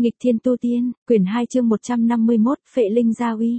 Nghịch thiên tu tiên, quyển 2 chương 151, Phệ Linh Gia Uy.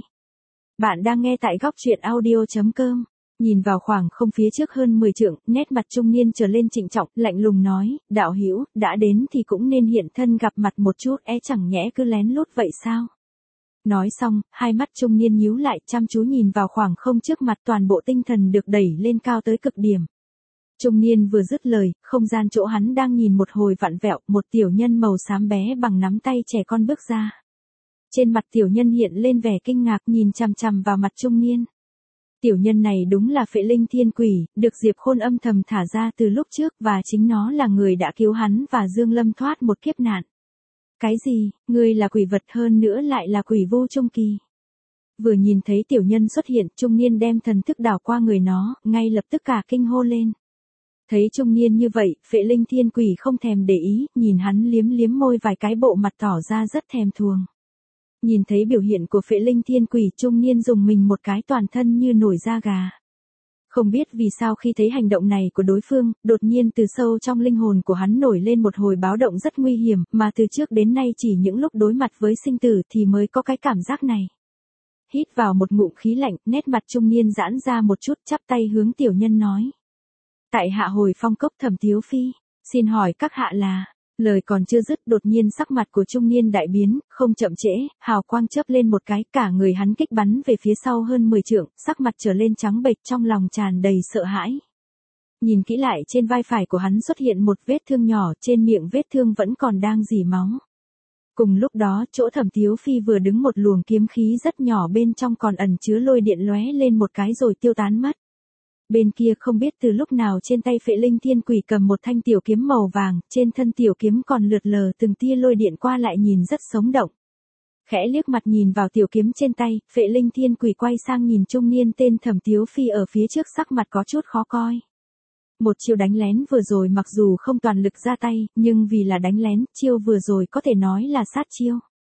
Bạn đang nghe tại góc truyện audio.com. Nhìn vào khoảng không phía trước hơn 10 trượng, nét mặt trung niên trở lên trịnh trọng, lạnh lùng nói, đạo hữu, đã đến thì cũng nên hiện thân gặp mặt một chút, chẳng nhẽ cứ lén lút vậy sao? Nói xong, hai mắt trung niên nhíu lại, chăm chú nhìn vào khoảng không trước mặt, toàn bộ tinh thần được đẩy lên cao tới cực điểm. Trung niên vừa dứt lời, không gian chỗ hắn đang nhìn một hồi vặn vẹo, một tiểu nhân màu xám bé bằng nắm tay trẻ con bước ra. Trên mặt tiểu nhân hiện lên vẻ kinh ngạc, nhìn chằm chằm vào mặt trung niên. Tiểu nhân này đúng là Phệ Linh Thiên Quỷ, được Diệp Khôn âm thầm thả ra từ lúc trước, và chính nó là người đã cứu hắn và Dương Lâm thoát một kiếp nạn. Cái gì, ngươi là quỷ vật, hơn nữa lại là quỷ vô trung kỳ? Vừa nhìn thấy tiểu nhân xuất hiện, trung niên đem thần thức đảo qua người nó, ngay lập tức cả kinh hô lên. Thấy trung niên như vậy, Phệ Linh Thiên Quỷ không thèm để ý, nhìn hắn liếm liếm môi vài cái, bộ mặt tỏ ra rất thèm thuồng. Nhìn thấy biểu hiện của Phệ Linh Thiên Quỷ, trung niên dùng mình một cái, toàn thân như nổi da gà. Không biết vì sao khi thấy hành động này của đối phương, đột nhiên từ sâu trong linh hồn của hắn nổi lên một hồi báo động rất nguy hiểm, mà từ trước đến nay chỉ những lúc đối mặt với sinh tử thì mới có cái cảm giác này. Hít vào một ngụm khí lạnh, nét mặt trung niên giãn ra một chút, chắp tay hướng tiểu nhân nói. Tại hạ hồi phong cốc Thẩm Tiếu Phi, xin hỏi các hạ là... Lời còn chưa dứt, đột nhiên sắc mặt của trung niên đại biến, không chậm trễ, hào quang chớp lên một cái, cả người hắn kích bắn về phía sau hơn 10 trượng, sắc mặt trở lên trắng bệch, trong lòng tràn đầy sợ hãi. Nhìn kỹ lại, trên vai phải của hắn xuất hiện một vết thương nhỏ, trên miệng vết thương vẫn còn đang rỉ máu. Cùng lúc đó, chỗ Thẩm Tiếu Phi vừa đứng, một luồng kiếm khí rất nhỏ bên trong còn ẩn chứa lôi điện lóe lên một cái rồi tiêu tán mất. Bên kia không biết từ lúc nào trên tay Phệ Linh Thiên Quỷ cầm một thanh tiểu kiếm màu vàng, trên thân tiểu kiếm còn lượt lờ từng tia lôi điện qua lại, nhìn rất sống động. Khẽ liếc mặt nhìn vào tiểu kiếm trên tay, Phệ Linh Thiên Quỷ quay sang nhìn trung niên tên Thẩm Tiếu Phi ở phía trước, sắc mặt có chút khó coi. Một chiêu đánh lén vừa rồi mặc dù không toàn lực ra tay, nhưng vì là đánh lén, chiêu vừa rồi có thể nói là sát chiêu.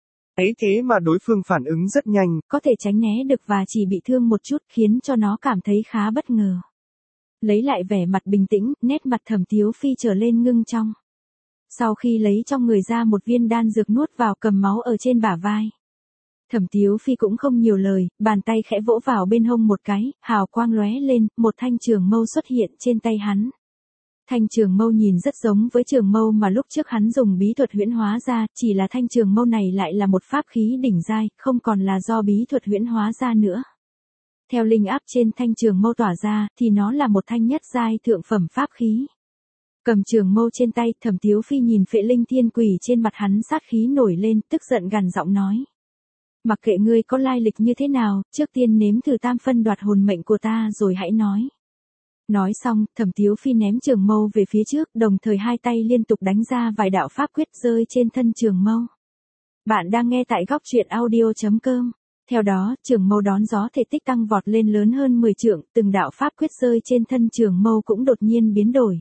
Ấy thế mà đối phương phản ứng rất nhanh, có thể tránh né được và chỉ bị thương một chút, khiến cho nó cảm thấy khá bất ngờ. Lấy lại vẻ mặt bình tĩnh, nét mặt Thẩm Tiếu Phi trở lên ngưng trong. Sau khi lấy trong người ra một viên đan dược nuốt vào, cầm máu ở trên bả vai. Thẩm Tiếu Phi cũng không nhiều lời, bàn tay khẽ vỗ vào bên hông một cái, hào quang lóe lên, một thanh trường mâu xuất hiện trên tay hắn. Thanh trường mâu nhìn rất giống với trường mâu mà lúc trước hắn dùng bí thuật huyễn hóa ra, chỉ là thanh trường mâu này lại là một pháp khí đỉnh giai, không còn là do bí thuật huyễn hóa ra nữa. Theo linh áp trên thanh trường mâu tỏa ra, thì nó là một thanh nhất giai thượng phẩm pháp khí. Cầm trường mâu trên tay, Thẩm Tiếu Phi nhìn Phệ Linh Thiên Quỷ, trên mặt hắn sát khí nổi lên, tức giận gằn giọng nói. Mặc kệ ngươi có lai lịch như thế nào, trước tiên nếm thử tam phân đoạt hồn mệnh của ta rồi hãy nói. Nói xong, Thẩm Tiếu Phi ném trường mâu về phía trước, đồng thời hai tay liên tục đánh ra vài đạo pháp quyết rơi trên thân trường mâu. Bạn đang nghe tại góc truyện audio.com. Theo đó, trường mâu đón gió thể tích tăng vọt lên lớn hơn 10 trượng, từng đạo pháp quyết rơi trên thân trường mâu cũng đột nhiên biến đổi.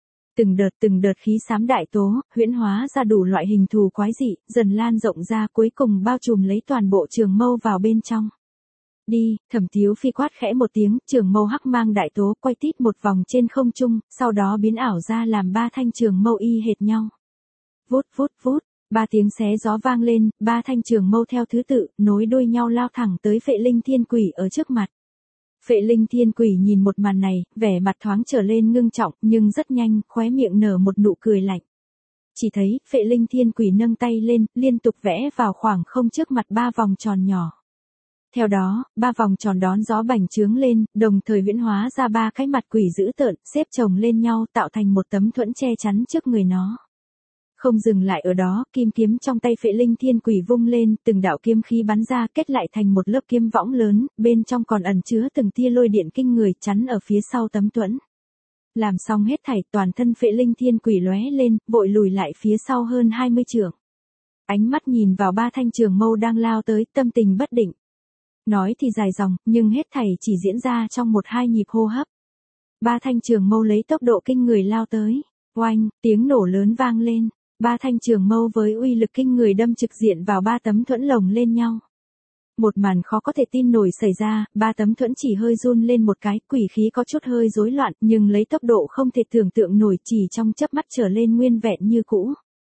Từng đợt khí xám đại tố, huyễn hóa ra đủ loại hình thù quái dị, dần lan rộng ra, cuối cùng bao trùm lấy toàn bộ trường mâu vào bên trong. Đi, Thẩm Tiếu Phi quát khẽ một tiếng, trường mâu hắc mang đại tố quay tít một vòng trên không trung, sau đó biến ảo ra làm ba thanh trường mâu y hệt nhau. Vút vút vút, ba tiếng xé gió vang lên, ba thanh trường mâu theo thứ tự, nối đuôi nhau lao thẳng tới Phệ Linh Thiên Quỷ ở trước mặt. Phệ Linh Thiên Quỷ nhìn một màn này, vẻ mặt thoáng trở lên ngưng trọng, nhưng rất nhanh, khóe miệng nở một nụ cười lạnh. Chỉ thấy, Phệ Linh Thiên Quỷ nâng tay lên, liên tục vẽ vào khoảng không trước mặt ba vòng tròn nhỏ. Theo đó, ba vòng tròn đón gió bành trướng lên, đồng thời huyễn hóa ra ba cái mặt quỷ dữ tợn, xếp chồng lên nhau tạo thành một tấm thuẫn che chắn trước người nó. Không dừng lại ở đó, kim kiếm trong tay Phệ Linh Thiên Quỷ vung lên, từng đạo kiếm khí bắn ra, kết lại thành một lớp kiếm võng lớn, bên trong còn ẩn chứa từng tia lôi điện kinh người, chắn ở phía sau tấm thuẫn. Làm xong hết thảy, toàn thân Phệ Linh Thiên Quỷ lóe lên, vội lùi lại phía sau hơn 20 trượng. Ánh mắt nhìn vào ba thanh trường mâu đang lao tới, tâm tình bất định. Nói thì dài dòng, nhưng hết thảy chỉ diễn ra trong 1-2 nhịp hô hấp. Ba thanh trường mâu lấy tốc độ kinh người lao tới. Oanh, tiếng nổ lớn vang lên. Ba thanh trường mâu với uy lực kinh người đâm trực diện vào ba tấm thuẫn lồng lên nhau. Một màn khó có thể tin nổi xảy ra, ba tấm thuẫn chỉ hơi run lên một cái, quỷ khí có chút hơi rối loạn, nhưng lấy tốc độ không thể tưởng tượng nổi, chỉ trong chớp mắt trở lên nguyên vẹn như cũ.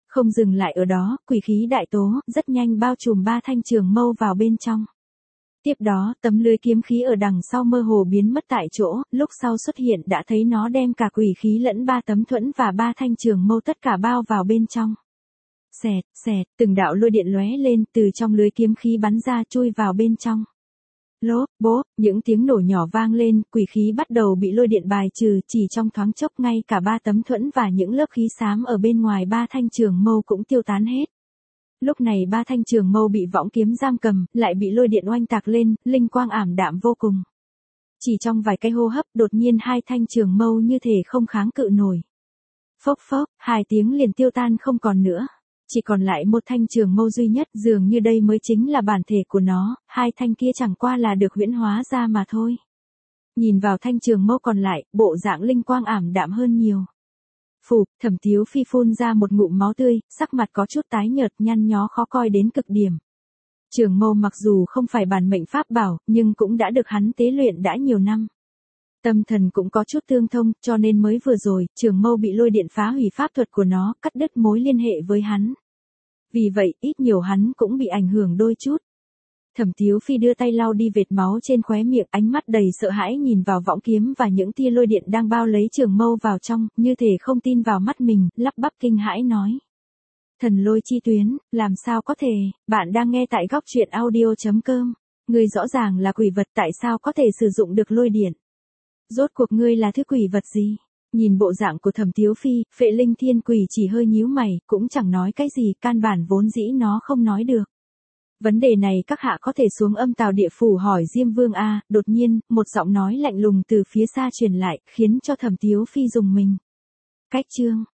Không dừng lại ở đó, quỷ khí đại tố, rất nhanh bao trùm ba thanh trường mâu vào bên trong. Tiếp đó, tấm lưới kiếm khí ở đằng sau mơ hồ biến mất tại chỗ, lúc sau xuất hiện đã thấy nó đem cả quỷ khí lẫn ba tấm thuẫn và ba thanh trường mâu tất cả bao vào bên trong. Xẹt, xẹt, từng đạo lôi điện lóe lên, từ trong lưới kiếm khí bắn ra chui vào bên trong. Lốp, bốp, những tiếng nổ nhỏ vang lên, quỷ khí bắt đầu bị lôi điện bài trừ, chỉ trong thoáng chốc ngay cả ba tấm thuẫn và những lớp khí xám ở bên ngoài ba thanh trường mâu cũng tiêu tán hết. Lúc này ba thanh trường mâu bị võng kiếm giam cầm, lại bị lôi điện oanh tạc lên, linh quang ảm đạm vô cùng. Chỉ trong vài cái hô hấp, đột nhiên hai thanh trường mâu như thể không kháng cự nổi. Phốc phốc, hai tiếng liền tiêu tan không còn nữa. Chỉ còn lại một thanh trường mâu duy nhất, dường như đây mới chính là bản thể của nó, hai thanh kia chẳng qua là được huyễn hóa ra mà thôi. Nhìn vào thanh trường mâu còn lại, bộ dạng linh quang ảm đạm hơn nhiều. Phù, Thẩm Tiếu Phi phun ra một ngụm máu tươi, sắc mặt có chút tái nhợt, nhăn nhó khó coi đến cực điểm. Trường mâu mặc dù không phải bản mệnh pháp bảo, nhưng cũng đã được hắn tế luyện đã nhiều năm. Tâm thần cũng có chút tương thông, cho nên mới vừa rồi, trường mâu bị lôi điện phá hủy pháp thuật của nó, cắt đứt mối liên hệ với hắn. Vì vậy, ít nhiều hắn cũng bị ảnh hưởng đôi chút. Thẩm Tiếu Phi đưa tay lau đi vệt máu trên khóe miệng, ánh mắt đầy sợ hãi nhìn vào võng kiếm và những tia lôi điện đang bao lấy trường mâu vào trong, như thể không tin vào mắt mình, lắp bắp kinh hãi nói. Thần lôi chi tuyến, làm sao có thể, bạn đang nghe tại góc truyện audio.com. Ngươi rõ ràng là quỷ vật, tại sao có thể sử dụng được lôi điện? Rốt cuộc ngươi là thứ quỷ vật gì? Nhìn bộ dạng của Thẩm Tiếu Phi, Phệ Linh Thiên Quỷ chỉ hơi nhíu mày, cũng chẳng nói cái gì, căn bản vốn dĩ nó không nói được. Vấn đề này các hạ có thể xuống Âm Tào Địa Phủ hỏi Diêm Vương a. Đột nhiên, một giọng nói lạnh lùng từ phía xa truyền lại, khiến cho Thẩm Tiếu Phi rùng mình. Cách chương